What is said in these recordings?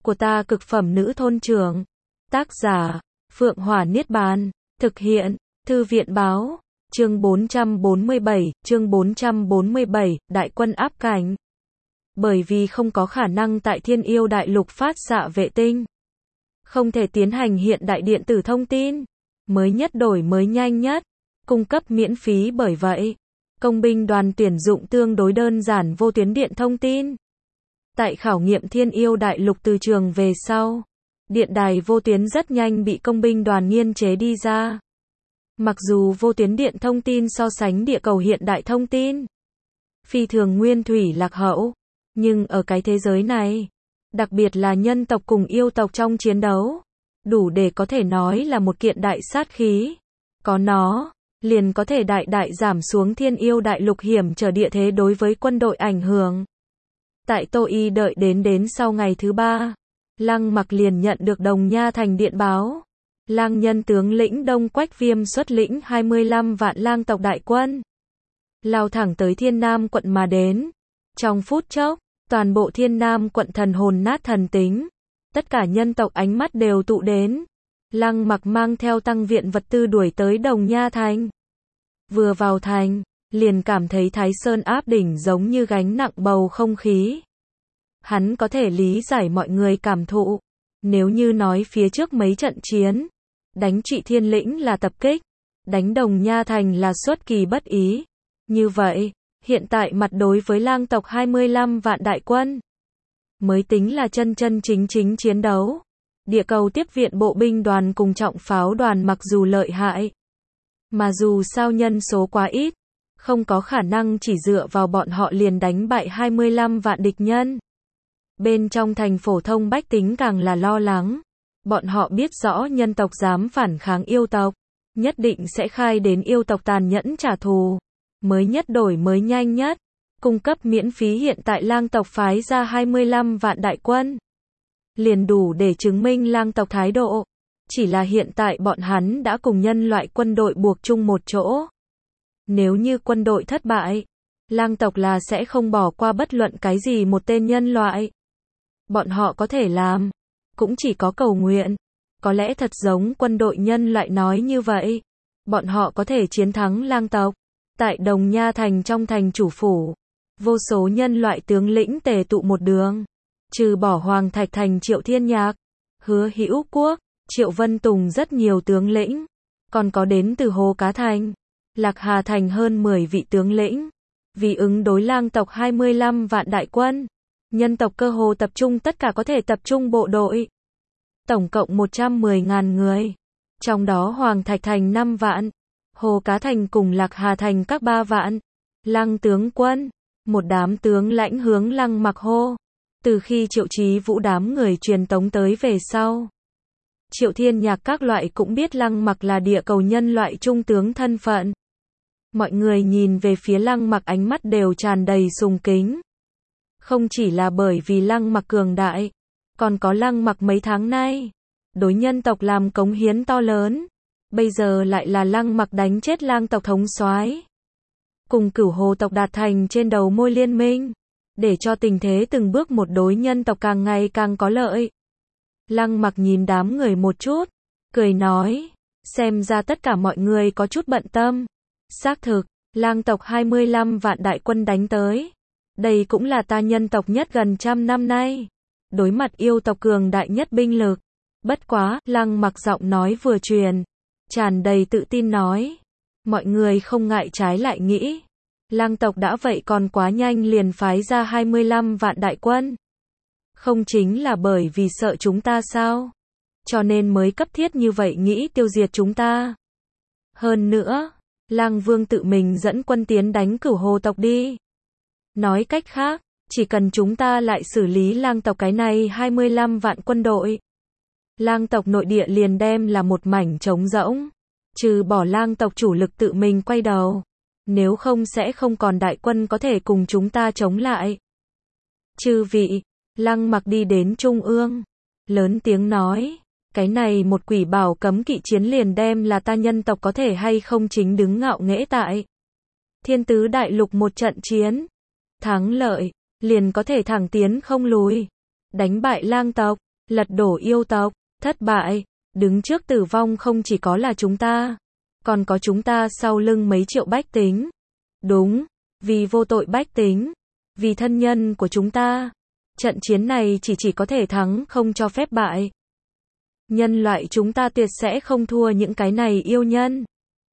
của ta cực phẩm nữ thôn trưởng. Tác giả, Phượng Hỏa Niết Bàn. Thực hiện, Thư viện Báo. Chương 447, Đại quân áp cảnh. Bởi vì không có khả năng tại Thiên Yêu Đại Lục phát xạ vệ tinh, không thể tiến hành hiện đại điện tử thông tin, mới nhất đổi mới nhanh nhất, cung cấp miễn phí, bởi vậy, công binh đoàn tuyển dụng tương đối đơn giản vô tuyến điện thông tin. Tại khảo nghiệm Thiên Yêu Đại Lục từ trường về sau, điện đài vô tuyến rất nhanh bị công binh đoàn nghiên chế đi ra. Mặc dù vô tuyến điện thông tin so sánh địa cầu hiện đại thông tin phi thường nguyên thủy lạc hậu, nhưng ở cái thế giới này, đặc biệt là nhân tộc cùng yêu tộc trong chiến đấu, đủ để có thể nói là một kiện đại sát khí. Có nó, liền có thể đại đại giảm xuống Thiên Yêu Đại Lục hiểm trở địa thế đối với quân đội ảnh hưởng. Tại Tô Y đợi đến sau ngày thứ 3, Lăng Mặc liền nhận được Đồng Nha Thành điện báo. Lang Nhân tướng lĩnh Đông Quách Viêm xuất lĩnh 25 vạn lang tộc đại quân, lao thẳng tới Thiên Nam quận mà đến. Trong phút chốc, toàn bộ Thiên Nam quận thần hồn nát thần tính, tất cả nhân tộc ánh mắt đều tụ đến. Lăng Mặc mang theo tăng viện vật tư đuổi tới Đồng Nha Thành. Vừa vào thành, liền cảm thấy Thái Sơn áp đỉnh giống như gánh nặng bầu không khí. Hắn có thể lý giải mọi người cảm thụ. Nếu như nói phía trước mấy trận chiến, đánh Trị Thiên Lĩnh là tập kích, đánh Đồng Nha Thành là xuất kỳ bất ý. Như vậy, hiện tại mặt đối với lang tộc 25 vạn đại quân, mới tính là chân chính chiến đấu. Địa cầu tiếp viện bộ binh đoàn cùng trọng pháo đoàn mặc dù lợi hại, mà dù sao nhân số quá ít, không có khả năng chỉ dựa vào bọn họ liền đánh bại 25 vạn địch nhân. Bên trong thành phổ thông bách tính càng là lo lắng. Bọn họ biết rõ nhân tộc dám phản kháng yêu tộc, nhất định sẽ khai đến yêu tộc tàn nhẫn trả thù. Mới nhất đổi mới nhanh nhất, cung cấp miễn phí hiện tại lang tộc phái ra 25 vạn đại quân, liền đủ để chứng minh lang tộc thái độ. Chỉ là hiện tại bọn hắn đã cùng nhân loại quân đội buộc chung một chỗ. Nếu như quân đội thất bại, lang tộc là sẽ không bỏ qua bất luận cái gì một tên nhân loại. Bọn họ có thể làm, cũng chỉ có cầu nguyện. Có lẽ thật giống quân đội nhân loại nói như vậy, bọn họ có thể chiến thắng lang tộc. Tại Đồng Nha Thành trong thành chủ phủ, vô số nhân loại tướng lĩnh tề tụ một đường. Trừ bỏ Hoàng Thạch Thành Triệu Thiên Nhạc, Hứa Hữu Quốc, Triệu Vân Tùng rất nhiều tướng lĩnh, còn có đến từ Hồ Cá Thành, Lạc Hà Thành hơn 10 vị tướng lĩnh. Vì ứng đối lang tộc 25 vạn đại quân, nhân tộc cơ hồ tập trung tất cả có thể tập trung bộ đội. Tổng cộng 110.000 người. Trong đó Hoàng Thạch Thành 5 vạn, Hồ Cá Thành cùng Lạc Hà Thành các 3 vạn. Lăng tướng quân, một đám tướng lãnh hướng Lăng Mặc hô. Từ khi Triệu Chí Vũ đám người truyền tống tới về sau, Triệu Thiên Nhạc các loại cũng biết Lăng Mặc là địa cầu nhân loại trung tướng thân phận. Mọi người nhìn về phía Lăng Mặc ánh mắt đều tràn đầy sùng kính. Không chỉ là bởi vì Lăng Mặc cường đại, còn có Lăng Mặc mấy tháng nay đối nhân tộc làm cống hiến to lớn. Bây giờ lại là Lăng Mặc đánh chết lang tộc thống soái, cùng Cửu Hồ tộc đạt thành trên đầu môi liên minh, để cho tình thế từng bước một đối nhân tộc càng ngày càng có lợi. Lăng Mặc nhìn đám người một chút, cười nói, xem ra tất cả mọi người có chút bận tâm. Xác thực, lang tộc 25 vạn đại quân đánh tới. Đây cũng là ta nhân tộc nhất gần 100 năm nay đối mặt yêu tộc cường đại nhất binh lực. Bất quá, Lăng Mặc giọng nói vừa truyền, tràn đầy tự tin nói, mọi người không ngại trái lại nghĩ, lang tộc đã vậy còn quá nhanh liền phái ra 25 vạn đại quân. Không chính là bởi vì sợ chúng ta sao? Cho nên mới cấp thiết như vậy nghĩ tiêu diệt chúng ta. Hơn nữa, Lang Vương tự mình dẫn quân tiến đánh Cửu Hồ tộc đi. Nói cách khác, chỉ cần chúng ta lại xử lý lang tộc cái này 25 vạn quân đội, lang tộc nội địa liền đem là một mảnh trống rỗng. Trừ bỏ lang tộc chủ lực tự mình quay đầu, nếu không sẽ không còn đại quân có thể cùng chúng ta chống lại. Chư vị, Lăng Mặc đi đến trung ương, lớn tiếng nói, cái này một quỷ bảo cấm kỵ chiến liền đem là ta nhân tộc có thể hay không chính đứng ngạo nghễ tại Thiên Tứ Đại Lục một trận chiến. Thắng lợi, liền có thể thẳng tiến không lùi, đánh bại lang tộc. lật đổ yêu tộc, thất bại, đứng trước tử vong không chỉ có là chúng ta, còn có chúng ta sau lưng mấy triệu bách tính. Đúng, vì vô tội bách tính, vì thân nhân của chúng ta. Trận chiến này chỉ có thể thắng, không cho phép bại. Nhân loại chúng ta tuyệt sẽ không thua những cái này yêu nhân.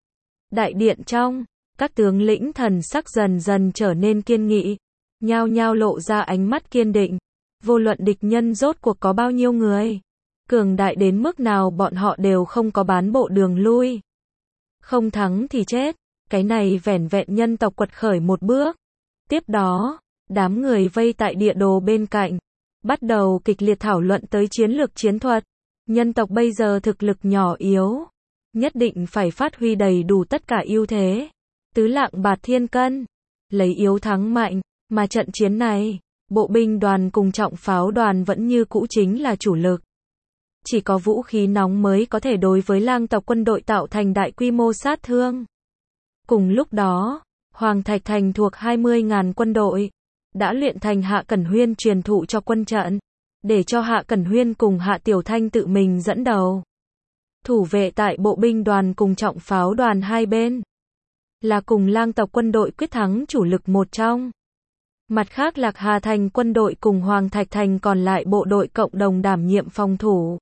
Đại điện trong, các tướng lĩnh thần sắc dần dần trở nên kiên nghị, nhao nhao lộ ra ánh mắt kiên định. Vô luận địch nhân rốt cuộc có bao nhiêu người, cường đại đến mức nào bọn họ đều không có bán bộ đường lui. Không thắng thì chết, cái này vẻn vẹn nhân tộc quật khởi một bước. Tiếp đó, đám người vây tại địa đồ bên cạnh, bắt đầu kịch liệt thảo luận tới chiến lược chiến thuật. Nhân tộc bây giờ thực lực nhỏ yếu, nhất định phải phát huy đầy đủ tất cả ưu thế. Tứ lạng bạt thiên cân, lấy yếu thắng mạnh, mà trận chiến này, bộ binh đoàn cùng trọng pháo đoàn vẫn như cũ chính là chủ lực. Chỉ có vũ khí nóng mới có thể đối với lang tộc quân đội tạo thành đại quy mô sát thương. Cùng lúc đó, Hoàng Thạch Thành thuộc 20.000 quân đội, đã luyện thành Hạ Cẩn Huyên truyền thụ cho quân trận, để cho Hạ Cẩn Huyên cùng Hạ Tiểu Thanh tự mình dẫn đầu. Thủ vệ tại bộ binh đoàn cùng trọng pháo đoàn hai bên, là cùng lang tộc quân đội quyết thắng chủ lực một trong. Mặt khác Lạc Hà Thành quân đội cùng Hoàng Thạch Thành còn lại bộ đội cộng đồng đảm nhiệm phòng thủ,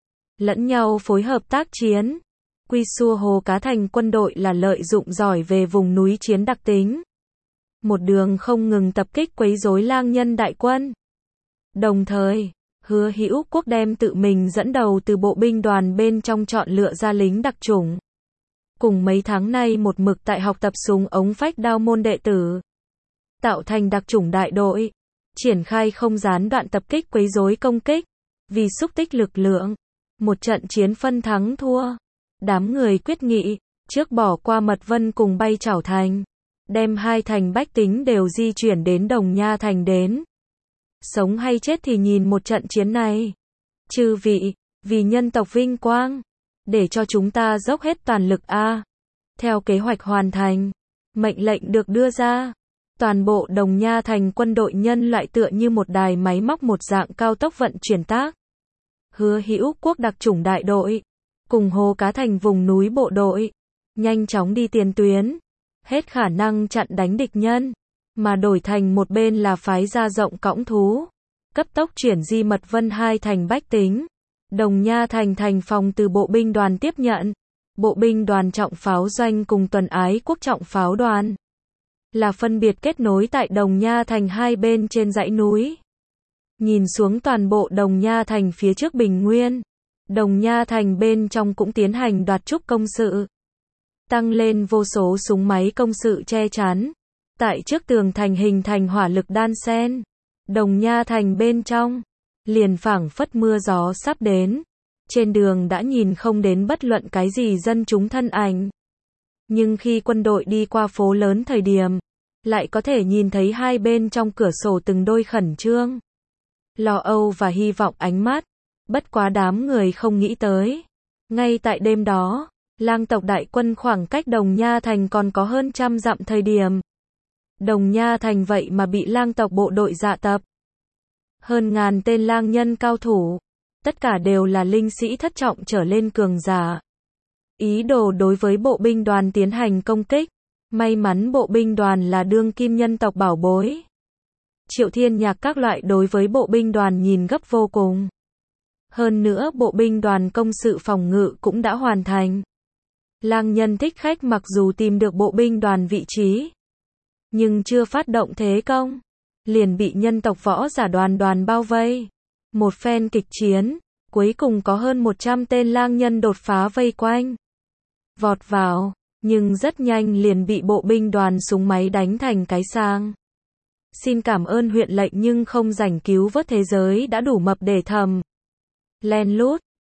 lẫn nhau phối hợp tác chiến. Quy Xua Hồ Cá Thành quân đội là lợi dụng giỏi về vùng núi chiến đặc tính, một đường không ngừng tập kích quấy rối lang nhân đại quân. Đồng thời, Hứa Hữu Quốc đem tự mình dẫn đầu từ bộ binh đoàn bên trong chọn lựa ra lính đặc chủng. Cùng mấy tháng nay một mực tại học tập súng ống phách đao môn đệ tử, tạo thành đặc chủng đại đội, triển khai không gián đoạn tập kích quấy rối công kích, vì xúc tích lực lượng, một trận chiến phân thắng thua. Đám người quyết nghị, trước bỏ qua Mật Vân cùng Bay Chảo Thành, đem hai thành bách tính đều di chuyển đến Đồng Nha Thành đến. Sống hay chết thì nhìn một trận chiến này. Chư vị, vì nhân tộc vinh quang, để cho chúng ta dốc hết toàn lực a. Theo kế hoạch hoàn thành, mệnh lệnh được đưa ra. Toàn bộ Đồng Nha Thành quân đội nhân loại tựa như một đài máy móc một dạng cao tốc vận chuyển tác. Hứa Hữu Quốc đặc chủng đại đội, cùng Hồ Cá Thành vùng núi bộ đội, nhanh chóng đi tiền tuyến, hết khả năng chặn đánh địch nhân, mà đổi thành một bên là phái ra rộng cõng thú, cấp tốc chuyển di Mật Vân hai thành bách tính. Đồng Nha Thành thành phòng từ bộ binh đoàn tiếp nhận, bộ binh đoàn trọng pháo doanh cùng Tuần Ái Quốc trọng pháo đoàn, là phân biệt kết nối tại Đồng Nha Thành hai bên trên dãy núi. Nhìn xuống toàn bộ Đồng Nha Thành phía trước bình nguyên, Đồng Nha Thành bên trong cũng tiến hành đoạt trúc công sự, tăng lên vô số súng máy công sự che chắn. Tại trước tường thành hình thành hỏa lực đan xen. Đồng Nha Thành bên trong, liền phảng phất mưa gió sắp đến. Trên đường đã nhìn không đến bất luận cái gì dân chúng thân ảnh. Nhưng khi quân đội đi qua phố lớn thời điểm, lại có thể nhìn thấy hai bên trong cửa sổ từng đôi khẩn trương, lo âu và hy vọng ánh mắt. Bất quá đám người không nghĩ tới. Ngay tại đêm đó, lang tộc đại quân khoảng cách Đồng Nha Thành còn có hơn 100 dặm thời điểm. Đồng Nha Thành vậy mà bị lang tộc bộ đội dạ tập. Hơn ngàn tên lang nhân cao thủ, tất cả đều là linh sĩ thất trọng trở lên cường giả. Ý đồ đối với bộ binh đoàn tiến hành công kích. May mắn bộ binh đoàn là đương kim nhân tộc bảo bối. Triệu Thiên Nhạc các loại đối với bộ binh đoàn nhìn gấp vô cùng. Hơn nữa bộ binh đoàn công sự phòng ngự cũng đã hoàn thành. Lang nhân thích khách mặc dù tìm được bộ binh đoàn vị trí, nhưng chưa phát động thế công, liền bị nhân tộc võ giả đoàn bao vây. Một phen kịch chiến, cuối cùng có hơn 100 tên lang nhân đột phá vây quanh, vọt vào, nhưng rất nhanh liền bị bộ binh đoàn súng máy đánh thành cái sang. Xin cảm ơn huyện lệnh nhưng không rảnh cứu vớt thế giới đã đủ mập để thầm. Len lút,